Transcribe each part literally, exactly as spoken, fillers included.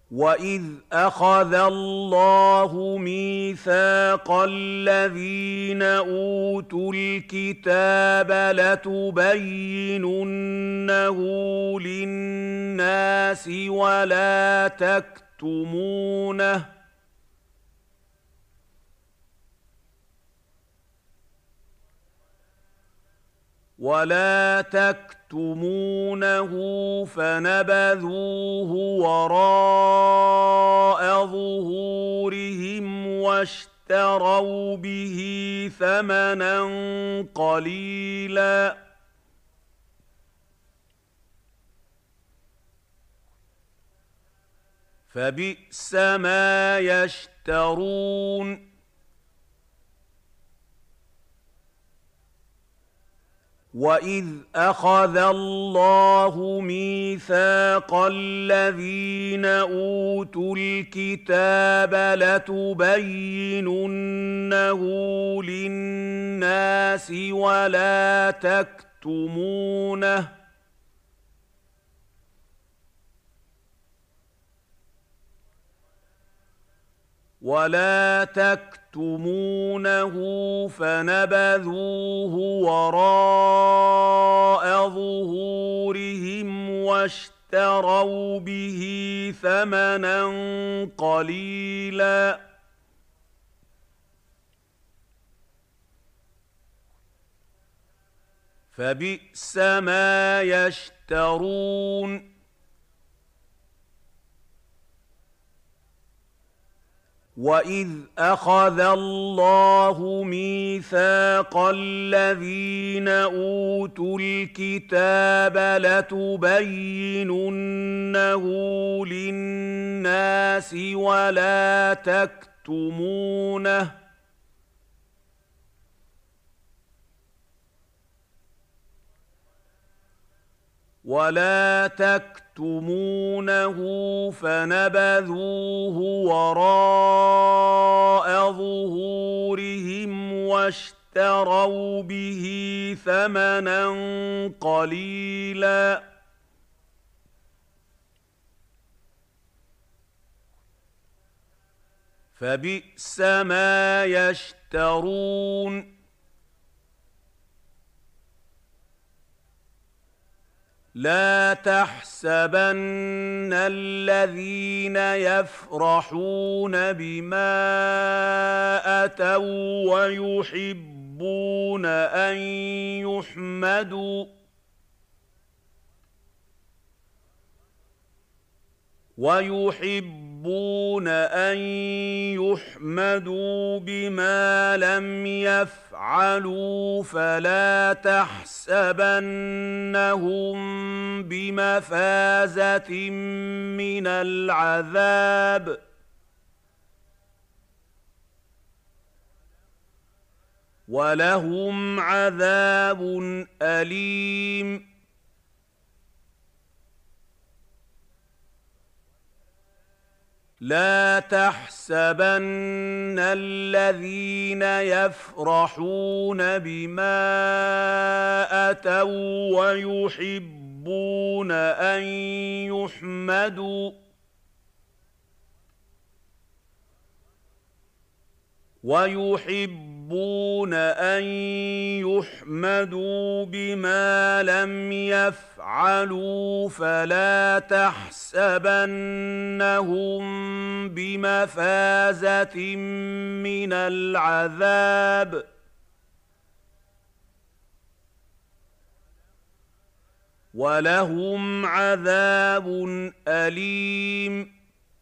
وَإِذْ أَخَذَ اللَّهُ مِيثَاقَ الَّذِينَ أُوتُوا الْكِتَابَ لَتُبَيِّنُنَّهُ لِلنَّاسِ وَلَا تَكْتُمُونَهُ وَلَا تَكْتُمُونَهُ فَنَبَذُوهُ وَرَاءَ ظُهُورِهِمْ وَاشْتَرَوْا بِهِ ثَمَنًا قَلِيلًا ۖ فَبِئْسَ مَا يَشْتَرُونَ. وَإِذْ أَخَذَ اللَّهُ مِيثَاقَ الَّذِينَ أُوتُوا الْكِتَابَ لَتُبَيِّنُنَّهُ لِلنَّاسِ وَلَا تَكْتُمُونَهُ وَلَا تَكْتُمُونَهُ فَنَبَذُوهُ وَرَاءَ ظُهُورِهِمْ وَاشْتَرَوْا بِهِ ثَمَنًا قَلِيلًا ۖ فَبِئْسَ مَا يَشْتَرُونَ. وَإِذْ أَخَذَ اللَّهُ مِيثَاقَ الَّذِينَ أُوتُوا الْكِتَابَ لَتُبَيِّنُنَّهُ لِلنَّاسِ وَلَا تَكْتُمُونَهُ وَلَا تَكْتُمُونَهُ فَنَبَذُوهُ وَرَاءَ ظُهُورِهِمْ وَاشْتَرَوْا بِهِ ثَمَنًا قَلِيلًا ۖ فَبِئْسَ مَا يَشْتَرُونَ. لَا تَحْسَبَنَّ الَّذِينَ يَفْرَحُونَ بِمَا أَتَوا وَّيُحِبُّونَ أَن يُحْمَدُوا وَيُحِبُّونَ أَن يُحْمَدُوا بِمَا لَمْ يَفْعَلُوا فَلَا تَحْسَبَنَّهُم بِمَفَازَةٍ مِّنَ الْعَذَابِ ۖ وَلَهُمْ عَذَابٌ أَلِيمٌ. لَا تَحْسَبَنَّ الَّذِينَ يَفْرَحُونَ بِمَا أَتَوا وَّيُحِبُّونَ أَن يُحْمَدُوا وَيُحِبُّونَ أَن يُحْمَدُوا بِمَا لَمْ يَفْعَلُوا فَلَا تَحْسَبَنَّهُم بِمَفَازَةٍ مِّنَ الْعَذَابِ ۖ وَلَهُمْ عَذَابٌ أَلِيمٌ.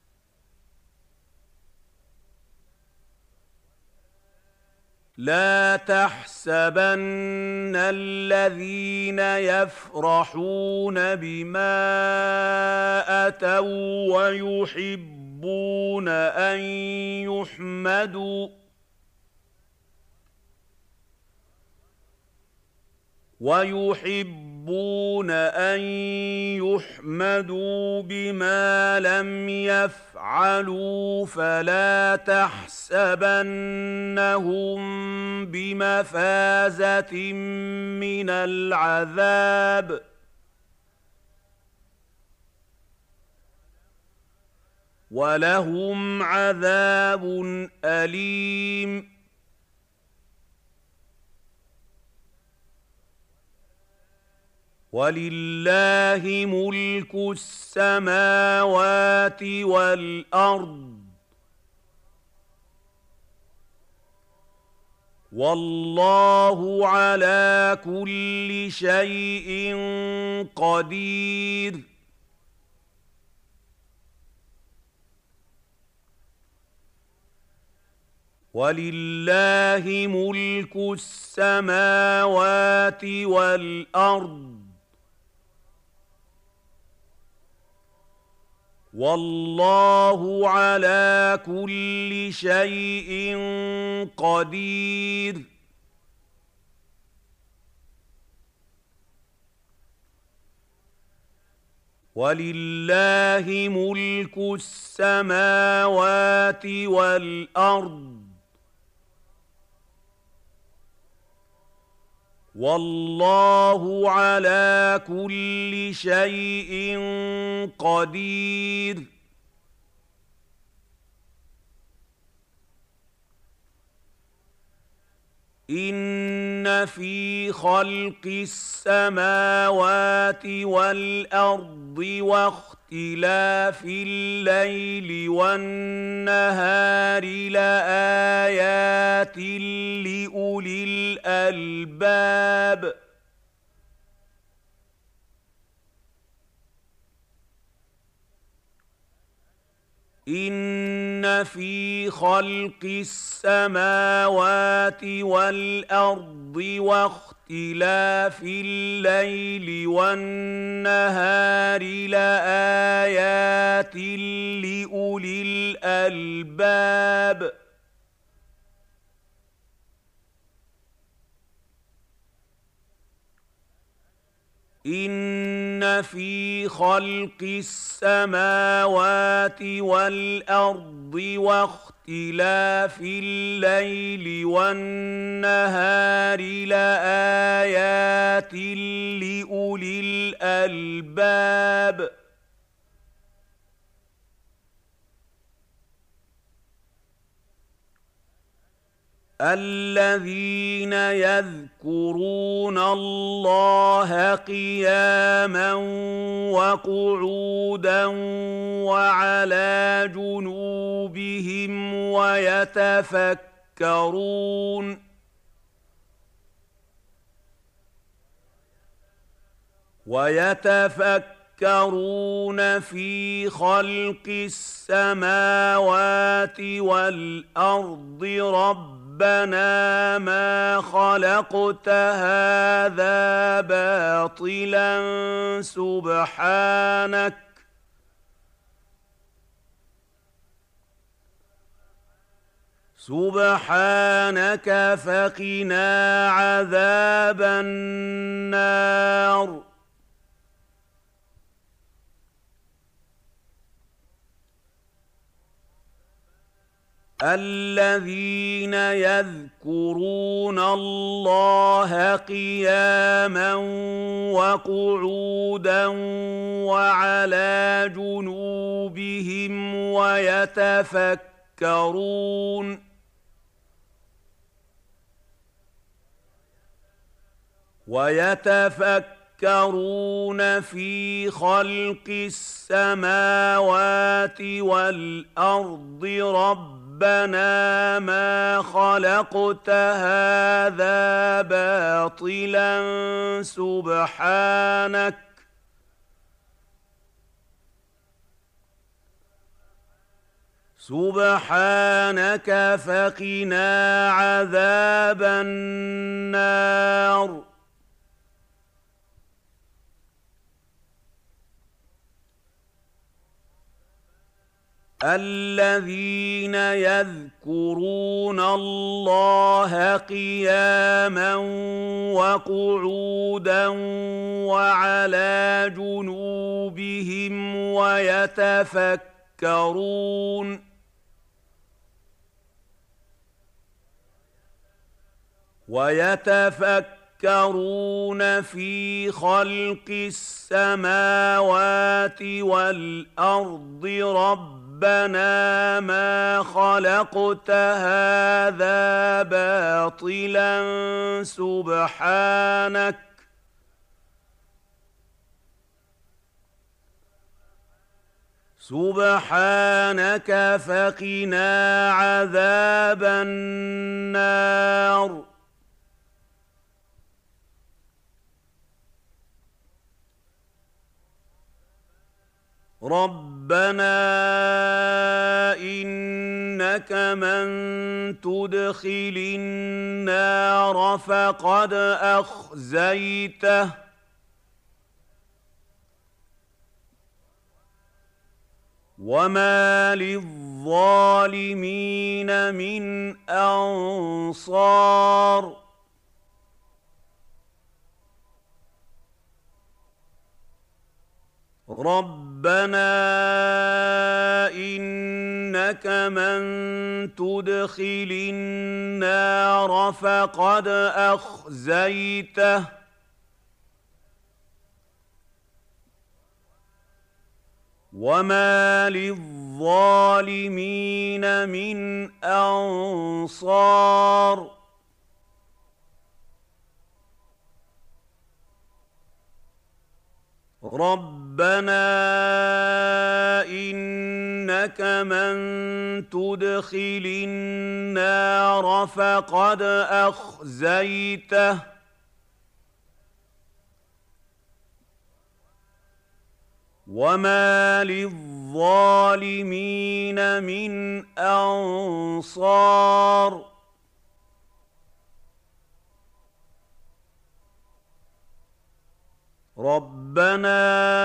لَا تَحْسَبَنَّ الَّذِينَ يَفْرَحُونَ بِمَا أَتَوا وَّيُحِبُّونَ أَن يُحْمَدُوا وَيُحِبُّونَ أَن يُحْمَدُوا بِمَا لَمْ يَفْعَلُوا فَلَا تَحْسَبَنَّهُم بِمَفَازَةٍ مِّنَ الْعَذَابِ ۖ وَلَهُمْ عَذَابٌ أَلِيمٌ. وَلِلَّهِ مُلْكُ السَّمَاوَاتِ وَالْأَرْضِ ۚ وَاللَّهُ عَلَىٰ كُلِّ شَيْءٍ قَدِيرٌ. وَلِلَّهِ مُلْكُ السَّمَاوَاتِ وَالْأَرْضِ ۚ وَاللَّهُ عَلَىٰ كُلِّ شَيْءٍ قَدِيرٌ. وَلِلَّهِ مُلْكُ السَّمَاوَاتِ وَالْأَرْضِ ۚ وَاللَّهُ عَلَىٰ كُلِّ شَيْءٍ قَدِيرٌ. إِنَّ فِي خَلْقِ السَّمَاوَاتِ وَالْأَرْضِ وَاخْتِلَافِ اللَّيْلِ وَالنَّهَارِ لَآيَاتٍ لِّأُولِي الْأَلْبَابِ. إِنَّ فِي خَلْقِ السَّمَاوَاتِ وَالْأَرْضِ وَاخْتِلَافِ اللَّيْلِ وَالنَّهَارِ لَآيَاتٍ لِّأُولِي الْأَلْبَابِ. إِنَّ فِي خَلْقِ السَّمَاوَاتِ وَالْأَرْضِ وَاخْتِلَافِ اللَّيْلِ وَالنَّهَارِ لَآيَاتٍ لِّأُولِي الْأَلْبَابِ. الَّذِينَ يَذْكُرُونَ اللَّهَ قِيَامًا وَقُعُودًا وَعَلَىٰ جُنُوبِهِمْ وَيَتَفَكَّرُونَ وَيَتَفَكَّرُونَ فِي خَلْقِ السَّمَاوَاتِ وَالْأَرْضِ رَبَّنَا رَبَّنَا مَا خَلَقْتَ هَٰذَا بَاطِلًا سُبْحَانَكَ سُبْحَانَكَ فَقِنَا عَذَابَ النَّارِ. الَّذِينَ يَذْكُرُونَ اللَّهَ قِيَامًا وَقُعُودًا وَعَلَىٰ جُنُوبِهِمْ وَيَتَفَكَّرُونَ وَيَتَفَكَّرُونَ فِي خَلْقِ السَّمَاوَاتِ وَالْأَرْضِ رَبَّنَا رَبَّنَا مَا خَلَقْتَ هَٰذَا بَاطِلًا سُبْحَانَكَ سُبْحَانَكَ فَقِنَا عَذَابَ النَّارِ. الَّذِينَ يَذْكُرُونَ اللَّهَ قِيَامًا وَقُعُودًا وَعَلَىٰ جُنُوبِهِمْ وَيَتَفَكَّرُونَ وَيَتَفَكَّرُونَ فِي خَلْقِ السَّمَاوَاتِ وَالْأَرْضِ رَبَّنَا ربنا ما خلقت هذا باطلا سبحانك سبحانك فقنا عذاب النار ربنا إنك من تدخل النار فقد أخزيته وما للظالمين من أنصار ربنا إنك من تدخل النار فقد أخزيته وما للظالمين من أنصار ربنا إنك من تدخل النار فقد أخزيته وما للظالمين من أنصار ربنا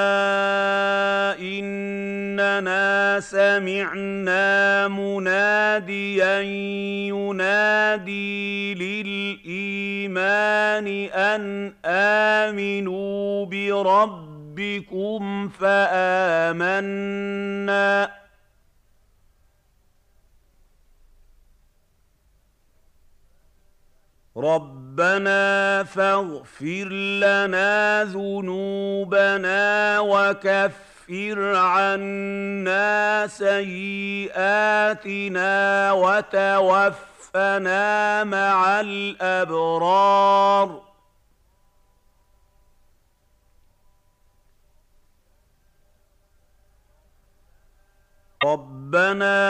إننا سمعنا مناديا ينادي للإيمان أن آمنوا بربكم فآمنا ربنا فاغفر لنا ذنوبنا وكفر عنا سيئاتنا وتوفنا مع الأبرار ربنا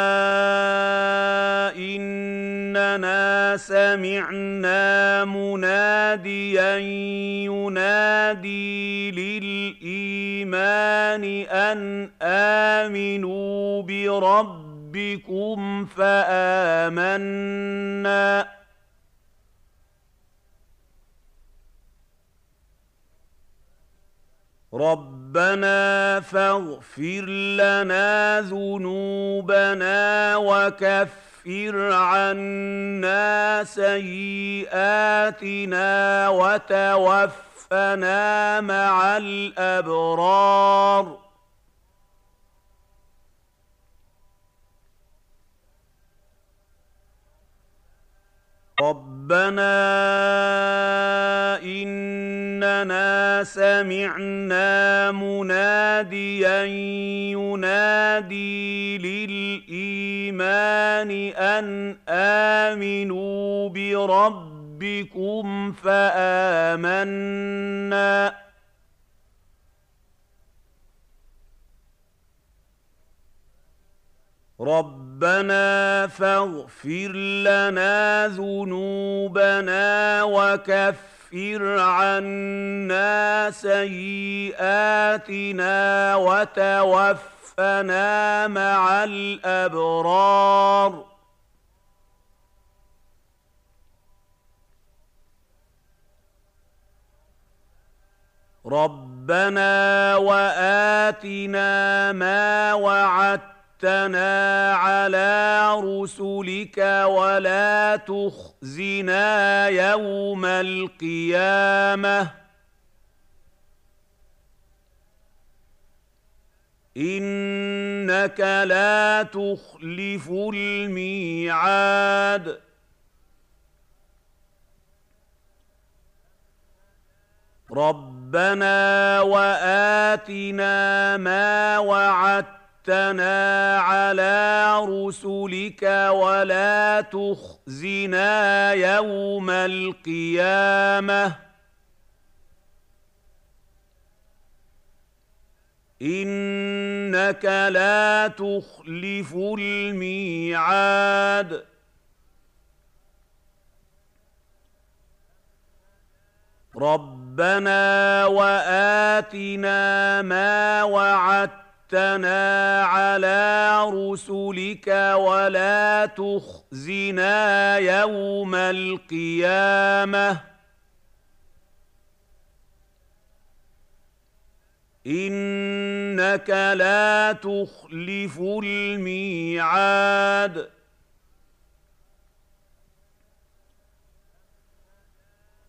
إننا سمعنا مناديا ينادي للإيمان أن آمنوا بربكم فآمنا ربنا فاغفر لنا ذنوبنا وكفر عنا سيئاتنا وتوفنا مع الأبرار ربنا إننا سمعنا مناديا ينادي للإيمان أن آمنوا بربكم فآمنا ربنا فاغفر لنا ذنوبنا وكفر عنا سيئاتنا وتوفنا مع الأبرار ربنا وآتنا ما وعدتنا على رسلك ولا تخزنا يوم القيامة إنك لا تخلف الميعاد ربنا وآتنا ما وعدتنا وعدتنا على رسلك ولا تخزنا يوم القيامة إنك لا تخلف الميعاد ربنا وآتنا ما وعدتنا على رسلك ولا تخزنا يوم القيامة إنك لا تخلف الميعاد